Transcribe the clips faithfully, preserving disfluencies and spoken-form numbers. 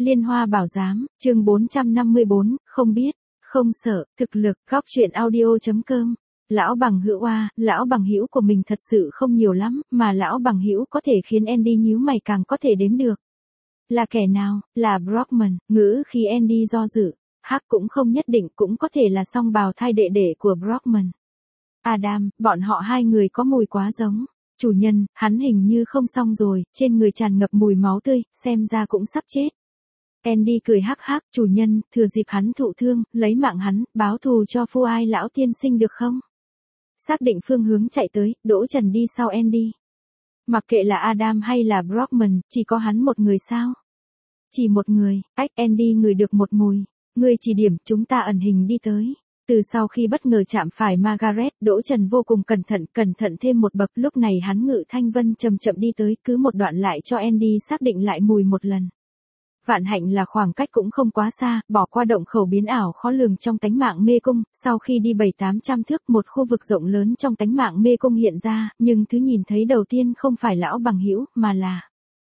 Liên Hoa Bảo Giám, chương bốn trăm năm mươi bốn, không biết, không sợ, thực lực, góc truyện audio.com. Lão bằng hữu oa, lão bằng hữu của mình thật sự không nhiều lắm, mà lão bằng hữu có thể khiến Andy nhíu mày càng có thể đếm được. Là kẻ nào? Là Brockman, ngữ khi Andy do dự. Hắc cũng không nhất định, cũng có thể là song bào thai đệ đệ của Brockman. Adam, bọn họ hai người có mùi quá giống. Chủ nhân, hắn hình như không xong rồi, trên người tràn ngập mùi máu tươi, xem ra cũng sắp chết. Andy cười hắc hắc, chủ nhân, thừa dịp hắn thụ thương, lấy mạng hắn, báo thù cho Phu Ai lão tiên sinh được không? Xác định phương hướng chạy tới, Đỗ Trần đi sau Andy. Mặc kệ là Adam hay là Brockman, chỉ có hắn một người sao? Chỉ một người, ách Andy ngửi được một mùi. Người chỉ điểm, chúng ta ẩn hình đi tới. Từ sau khi bất ngờ chạm phải Margaret, Đỗ Trần vô cùng cẩn thận, cẩn thận thêm một bậc, lúc này hắn ngự thanh vân chậm chậm đi tới, cứ một đoạn lại cho Andy xác định lại mùi một lần. Vạn hạnh là khoảng cách cũng không quá xa, bỏ qua động khẩu biến ảo khó lường trong tánh mạng mê cung, sau khi đi bảy tám trăm thước một khu vực rộng lớn trong tánh mạng mê cung hiện ra, nhưng thứ nhìn thấy đầu tiên không phải lão bằng hữu mà là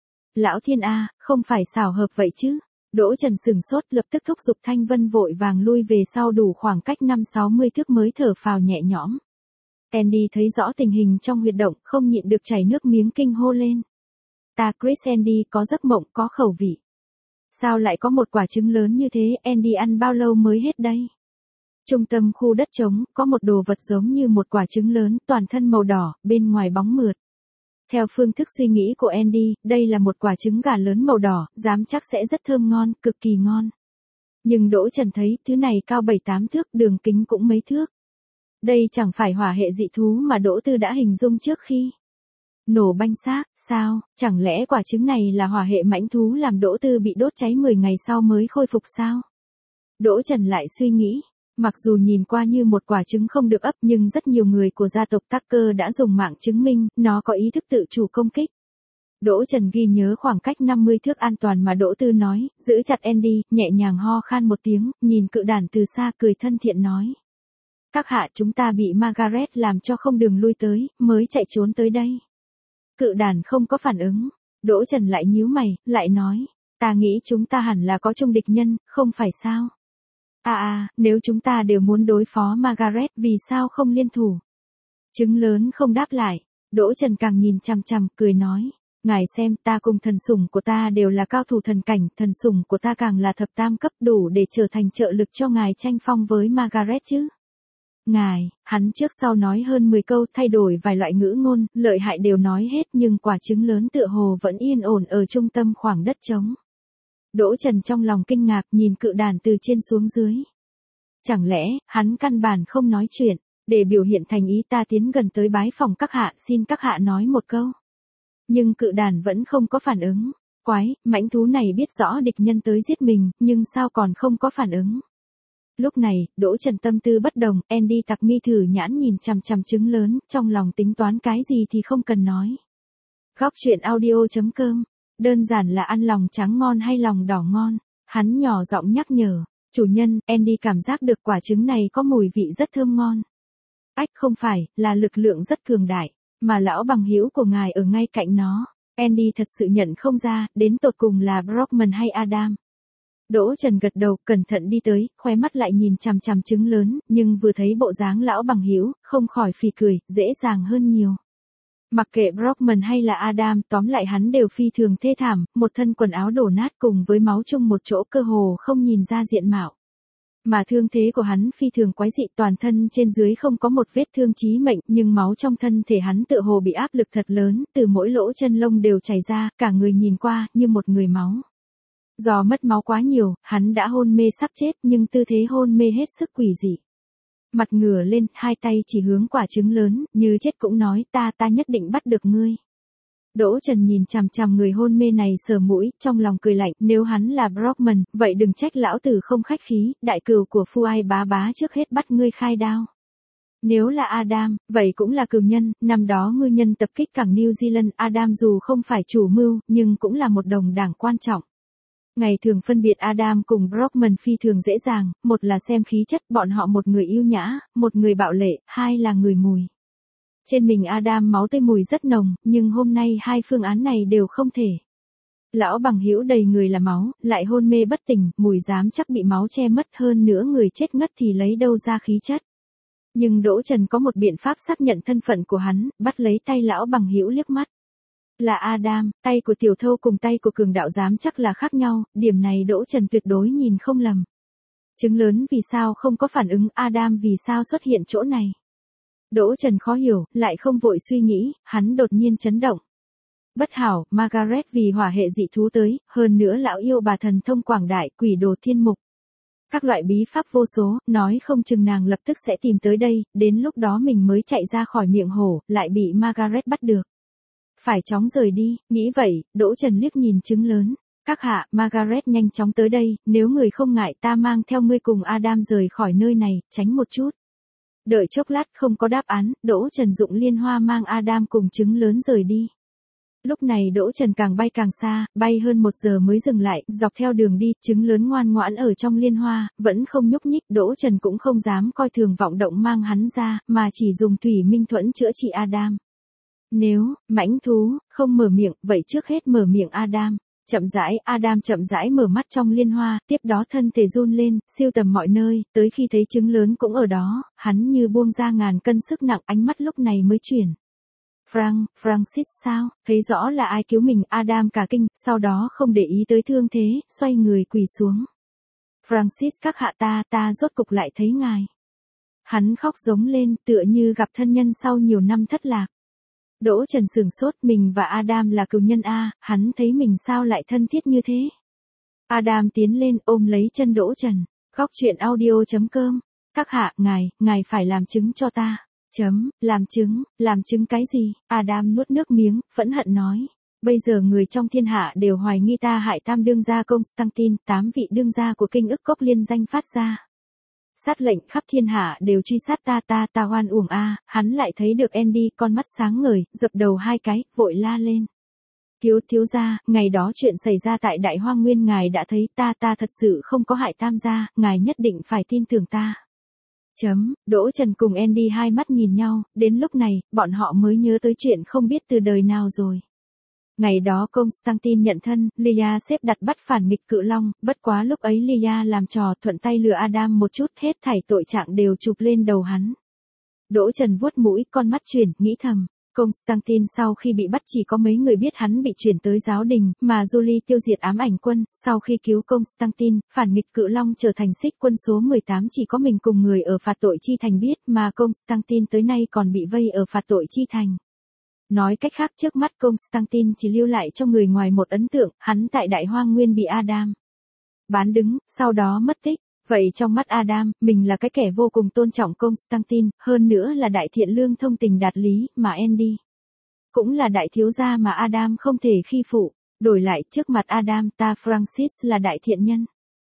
Lão Thiên A, không phải xảo hợp vậy chứ. Đỗ Trần sừng sốt lập tức thúc giục thanh vân vội vàng lui về sau đủ khoảng cách năm sáu mươi thước mới thở phào nhẹ nhõm. Andy thấy rõ tình hình trong huyệt động, không nhịn được chảy nước miếng kinh hô lên. Ta Chris Andy có giấc mộng, có khẩu vị. Sao lại có một quả trứng lớn như thế, Andy ăn bao lâu mới hết đây? Trung tâm khu đất trống, có một đồ vật giống như một quả trứng lớn, toàn thân màu đỏ, bên ngoài bóng mượt. Theo phương thức suy nghĩ của Andy, đây là một quả trứng gà lớn màu đỏ, dám chắc sẽ rất thơm ngon, cực kỳ ngon. Nhưng Đỗ Trần thấy, thứ này cao bảy tám thước, đường kính cũng mấy thước. Đây chẳng phải hỏa hệ dị thú mà Đỗ Tư đã hình dung trước khi nổ banh xác, sao, chẳng lẽ quả trứng này là hỏa hệ mãnh thú làm Đỗ Tư bị đốt cháy mười ngày sau mới khôi phục sao? Đỗ Trần lại suy nghĩ, mặc dù nhìn qua như một quả trứng không được ấp nhưng rất nhiều người của gia tộc Tucker đã dùng mạng chứng minh, nó có ý thức tự chủ công kích. Đỗ Trần ghi nhớ khoảng cách năm mươi thước an toàn mà Đỗ Tư nói, giữ chặt Andy, nhẹ nhàng ho khan một tiếng, nhìn cự đản từ xa cười thân thiện nói. Các hạ chúng ta bị Margaret làm cho không đường lui tới, mới chạy trốn tới đây. Cự đản không có phản ứng, Đỗ Trần lại nhíu mày, lại nói, ta nghĩ chúng ta hẳn là có chung địch nhân, không phải sao? À à, nếu chúng ta đều muốn đối phó Margaret, vì sao không liên thủ? Trứng lớn không đáp lại, Đỗ Trần càng nhìn chằm chằm, cười nói, ngài xem ta cùng thần sủng của ta đều là cao thủ thần cảnh, thần sủng của ta càng là thập tam cấp đủ để trở thành trợ lực cho ngài tranh phong với Margaret chứ. Ngài, hắn trước sau nói hơn mười câu, thay đổi vài loại ngữ ngôn, lợi hại đều nói hết nhưng quả trứng lớn tựa hồ vẫn yên ổn ở trung tâm khoảng đất trống. Đỗ Trần trong lòng kinh ngạc nhìn cự đản từ trên xuống dưới. Chẳng lẽ, hắn căn bản không nói chuyện, để biểu hiện thành ý ta tiến gần tới bái phòng các hạ, xin các hạ nói một câu. Nhưng cự đản vẫn không có phản ứng. Quái, mãnh thú này biết rõ địch nhân tới giết mình, nhưng sao còn không có phản ứng. Lúc này, Đỗ Trần tâm tư bất đồng, Andy tặc mi thử nhãn nhìn chằm chằm trứng lớn, trong lòng tính toán cái gì thì không cần nói. Góc truyện audio.com, đơn giản là ăn lòng trắng ngon hay lòng đỏ ngon, hắn nhỏ giọng nhắc nhở, chủ nhân, Andy cảm giác được quả trứng này có mùi vị rất thơm ngon. Ách không phải, là lực lượng rất cường đại, mà lão bằng hữu của ngài ở ngay cạnh nó. Andy thật sự nhận không ra, đến tột cùng là Brockman hay Adam. Đỗ Trần gật đầu, cẩn thận đi tới, khóe mắt lại nhìn chằm chằm trứng lớn, nhưng vừa thấy bộ dáng lão bằng hữu, không khỏi phì cười, dễ dàng hơn nhiều. Mặc kệ Brockman hay là Adam, tóm lại hắn đều phi thường thê thảm, một thân quần áo đổ nát cùng với máu chung một chỗ cơ hồ không nhìn ra diện mạo. Mà thương thế của hắn phi thường quái dị, toàn thân trên dưới không có một vết thương chí mệnh, nhưng máu trong thân thể hắn tựa hồ bị áp lực thật lớn, từ mỗi lỗ chân lông đều chảy ra, cả người nhìn qua như một người máu. Do mất máu quá nhiều, hắn đã hôn mê sắp chết nhưng tư thế hôn mê hết sức quỷ dị. Mặt ngửa lên, hai tay chỉ hướng quả trứng lớn, như chết cũng nói ta ta nhất định bắt được ngươi. Đỗ Trần nhìn chằm chằm người hôn mê này sờ mũi, trong lòng cười lạnh, nếu hắn là Brockman, vậy đừng trách lão tử không khách khí, đại cừu của Phu Ai bá bá trước hết bắt ngươi khai đao. Nếu là Adam, vậy cũng là cừu nhân, năm đó ngư nhân tập kích cảng New Zealand, Adam dù không phải chủ mưu, nhưng cũng là một đồng đảng quan trọng. Ngày thường phân biệt Adam cùng Brockman phi thường dễ dàng, một là xem khí chất, bọn họ một người yêu nhã, một người bạo lệ, hai là người mùi. Trên mình Adam máu tươi mùi rất nồng, nhưng hôm nay hai phương án này đều không thể. Lão bằng hữu đầy người là máu, lại hôn mê bất tỉnh, mùi dám chắc bị máu che mất, hơn nữa người chết ngất thì lấy đâu ra khí chất. Nhưng Đỗ Trần có một biện pháp xác nhận thân phận của hắn, bắt lấy tay lão bằng hữu liếc mắt. Là Adam, tay của tiểu thâu cùng tay của cường đạo dám chắc là khác nhau, điểm này Đỗ Trần tuyệt đối nhìn không lầm. Trứng lớn vì sao không có phản ứng, Adam vì sao xuất hiện chỗ này. Đỗ Trần khó hiểu, lại không vội suy nghĩ, hắn đột nhiên chấn động. Bất hảo, Margaret vì hỏa hệ dị thú tới, hơn nữa lão yêu bà thần thông quảng đại, quỷ đồ thiên mục. Các loại bí pháp vô số, nói không chừng nàng lập tức sẽ tìm tới đây, đến lúc đó mình mới chạy ra khỏi miệng hổ, lại bị Margaret bắt được. Phải chóng rời đi, nghĩ vậy, Đỗ Trần liếc nhìn trứng lớn. Các hạ, Margaret nhanh chóng tới đây, nếu người không ngại ta mang theo ngươi cùng Adam rời khỏi nơi này, tránh một chút. Đợi chốc lát không có đáp án, Đỗ Trần dụng liên hoa mang Adam cùng trứng lớn rời đi. Lúc này Đỗ Trần càng bay càng xa, bay hơn một giờ mới dừng lại, dọc theo đường đi, trứng lớn ngoan ngoãn ở trong liên hoa, vẫn không nhúc nhích, Đỗ Trần cũng không dám coi thường vọng động mang hắn ra, mà chỉ dùng thủy minh thuẫn chữa trị Adam. Nếu, mãnh thú, không mở miệng, vậy trước hết mở miệng Adam. Chậm rãi, Adam chậm rãi mở mắt trong liên hoa, tiếp đó thân thể run lên, siêu tầm mọi nơi, tới khi thấy trứng lớn cũng ở đó, hắn như buông ra ngàn cân sức nặng, ánh mắt lúc này mới chuyển. Frank, Francis sao, thấy rõ là ai cứu mình, Adam cả kinh, sau đó không để ý tới thương thế, xoay người quỳ xuống. Francis các hạ ta, ta rốt cục lại thấy ngài. Hắn khóc giống lên, tựa như gặp thân nhân sau nhiều năm thất lạc. Đỗ Trần sửng sốt, mình và Adam là cừu nhân a, hắn thấy mình sao lại thân thiết như thế. Adam tiến lên ôm lấy chân Đỗ Trần, góc truyện audio chấm com. Các hạ, ngài, ngài phải làm chứng cho ta. Chấm, làm chứng, làm chứng cái gì? Adam nuốt nước miếng, phẫn hận nói. Bây giờ người trong thiên hạ đều hoài nghi ta hại tam đương gia Constantine, tám vị đương gia của kinh ức cốc liên danh phát ra. Sát lệnh khắp thiên hạ đều truy sát ta ta ta oan uổng a, hắn lại thấy được Andy, con mắt sáng ngời, dập đầu hai cái, vội la lên. Thiếu thiếu gia, ngày đó chuyện xảy ra tại Đại Hoang Nguyên ngài đã thấy, ta ta thật sự không có hại tam gia, ngài nhất định phải tin tưởng ta. Chấm, Đỗ Trần cùng Andy hai mắt nhìn nhau, đến lúc này, bọn họ mới nhớ tới chuyện không biết từ đời nào rồi. Ngày đó Constantine nhận thân, Leia xếp đặt bắt phản nghịch cự long, bất quá lúc ấy Leia làm trò thuận tay lừa Adam một chút, hết thảy tội trạng đều chụp lên đầu hắn. Đỗ Trần vuốt mũi, con mắt chuyển, nghĩ thầm. Constantine sau khi bị bắt chỉ có mấy người biết hắn bị chuyển tới giáo đình, mà Julie tiêu diệt ám ảnh quân, sau khi cứu Constantine, phản nghịch cự long trở thành xích quân số mười tám chỉ có mình cùng người ở phạt tội chi thành biết, mà Constantine tới nay còn bị vây ở phạt tội chi thành. Nói cách khác trước mắt Constantine chỉ lưu lại cho người ngoài một ấn tượng, hắn tại Đại Hoang Nguyên bị Adam bán đứng, sau đó mất tích. Vậy trong mắt Adam, mình là cái kẻ vô cùng tôn trọng Constantine, hơn nữa là đại thiện lương thông tình đạt lý, mà Andy cũng là đại thiếu gia mà Adam không thể khi phụ. Đổi lại trước mặt Adam, ta Francis là đại thiện nhân.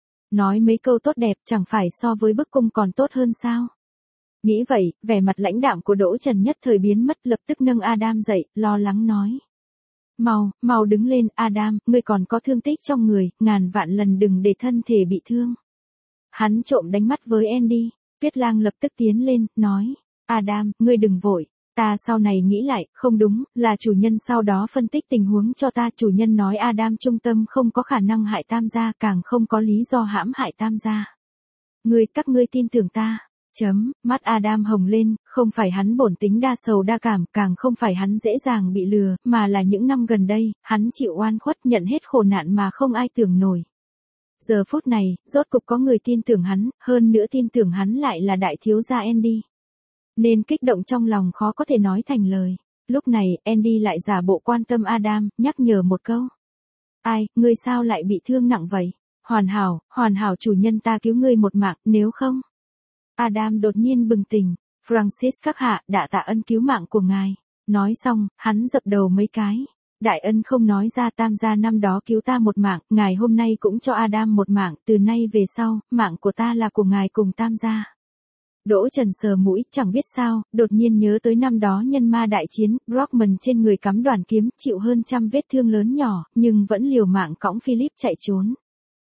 Nói mấy câu tốt đẹp chẳng phải so với bức cung còn tốt hơn sao? Nghĩ vậy, vẻ mặt lãnh đạm của Đỗ Trần nhất thời biến mất, lập tức nâng Adam dậy, lo lắng nói. Mau, mau đứng lên, Adam, ngươi còn có thương tích trong người, ngàn vạn lần đừng để thân thể bị thương. Hắn trộm đánh mắt với Andy, Tuyết Lang lập tức tiến lên, nói. Adam, ngươi đừng vội, ta sau này nghĩ lại, không đúng, là chủ nhân sau đó phân tích tình huống cho ta, chủ nhân nói Adam trung tâm không có khả năng hại tam gia, càng không có lý do hãm hại tam gia. Ngươi, các ngươi tin tưởng ta. Chấm, mắt Adam hồng lên, không phải hắn bổn tính đa sầu đa cảm, càng không phải hắn dễ dàng bị lừa, mà là những năm gần đây, hắn chịu oan khuất nhận hết khổ nạn mà không ai tưởng nổi. Giờ phút này, rốt cục có người tin tưởng hắn, hơn nữa tin tưởng hắn lại là đại thiếu gia Andy. Nên kích động trong lòng khó có thể nói thành lời. Lúc này, Andy lại giả bộ quan tâm Adam, nhắc nhở một câu. Ai, ngươi sao lại bị thương nặng vậy? Hoàn hảo, hoàn hảo chủ nhân ta cứu ngươi một mạng, nếu không. Adam đột nhiên bừng tỉnh, Francis các hạ, đã tạ ân cứu mạng của ngài. Nói xong, hắn dập đầu mấy cái. Đại ân không nói ra, tam gia năm đó cứu ta một mạng, ngài hôm nay cũng cho Adam một mạng, từ nay về sau, mạng của ta là của ngài cùng tam gia. Đỗ Trần sờ mũi, chẳng biết sao, đột nhiên nhớ tới năm đó nhân ma đại chiến, Brockman trên người cắm đoàn kiếm, chịu hơn trăm vết thương lớn nhỏ, nhưng vẫn liều mạng cõng Philip chạy trốn.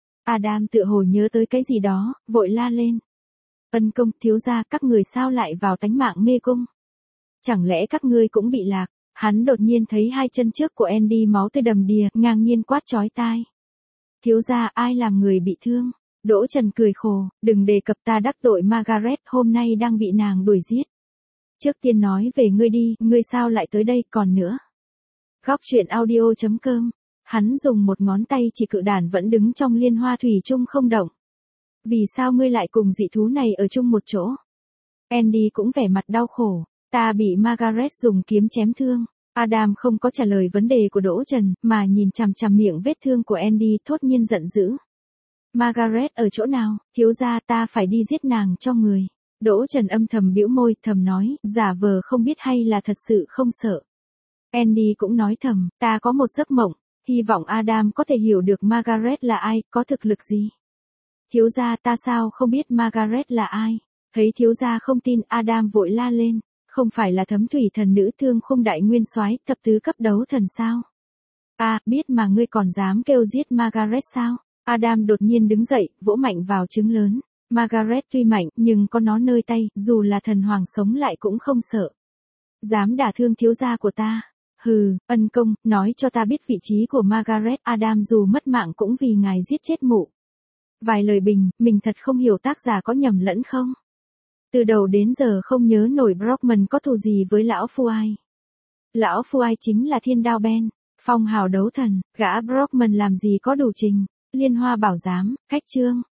Adam tựa hồ nhớ tới cái gì đó, vội la lên. Ân công, thiếu gia, các người sao lại vào tánh mạng mê cung? Chẳng lẽ các ngươi cũng bị lạc? Hắn đột nhiên thấy hai chân trước của Andy máu tươi đầm đìa, ngang nhiên quát chói tai. Thiếu gia, ai làm người bị thương? Đỗ Trần cười khổ, đừng đề cập, ta đắc tội Margaret, hôm nay đang bị nàng đuổi giết. Trước tiên nói về ngươi đi, ngươi sao lại tới đây, còn nữa. Góc truyện audio chấm com. Hắn dùng một ngón tay chỉ cự đản vẫn đứng trong liên hoa thủy chung không động. Vì sao ngươi lại cùng dị thú này ở chung một chỗ? Andy cũng vẻ mặt đau khổ. Ta bị Margaret dùng kiếm chém thương. Adam không có trả lời vấn đề của Đỗ Trần, mà nhìn chằm chằm miệng vết thương của Andy, thốt nhiên giận dữ. Margaret ở chỗ nào? Thiếu gia, ta phải đi giết nàng cho người. Đỗ Trần âm thầm bĩu môi, thầm nói, giả vờ không biết hay là thật sự không sợ. Andy cũng nói thầm, ta có một giấc mộng, hy vọng Adam có thể hiểu được Margaret là ai, có thực lực gì. Thiếu gia, ta sao không biết Margaret là ai? Thấy thiếu gia không tin, Adam vội la lên, không phải là Thấm Thủy Thần nữ Thương Khung đại nguyên soái, thập tứ cấp đấu thần sao? À, biết mà ngươi còn dám kêu giết Margaret sao? Adam đột nhiên đứng dậy, vỗ mạnh vào trứng lớn. Margaret tuy mạnh, nhưng có nó nơi tay, dù là thần hoàng sống lại cũng không sợ. Dám đả thương thiếu gia của ta. Hừ, ân công, nói cho ta biết vị trí của Margaret. Adam dù mất mạng cũng vì ngài giết chết mụ. Vài lời bình, mình thật không hiểu tác giả có nhầm lẫn không? Từ đầu đến giờ không nhớ nổi Brockman có thù gì với lão Phu Ai. Lão Phu Ai chính là thiên đao Ben, phong hào đấu thần, gã Brockman làm gì có đủ trình. Liên hoa bảo giám, cách chương.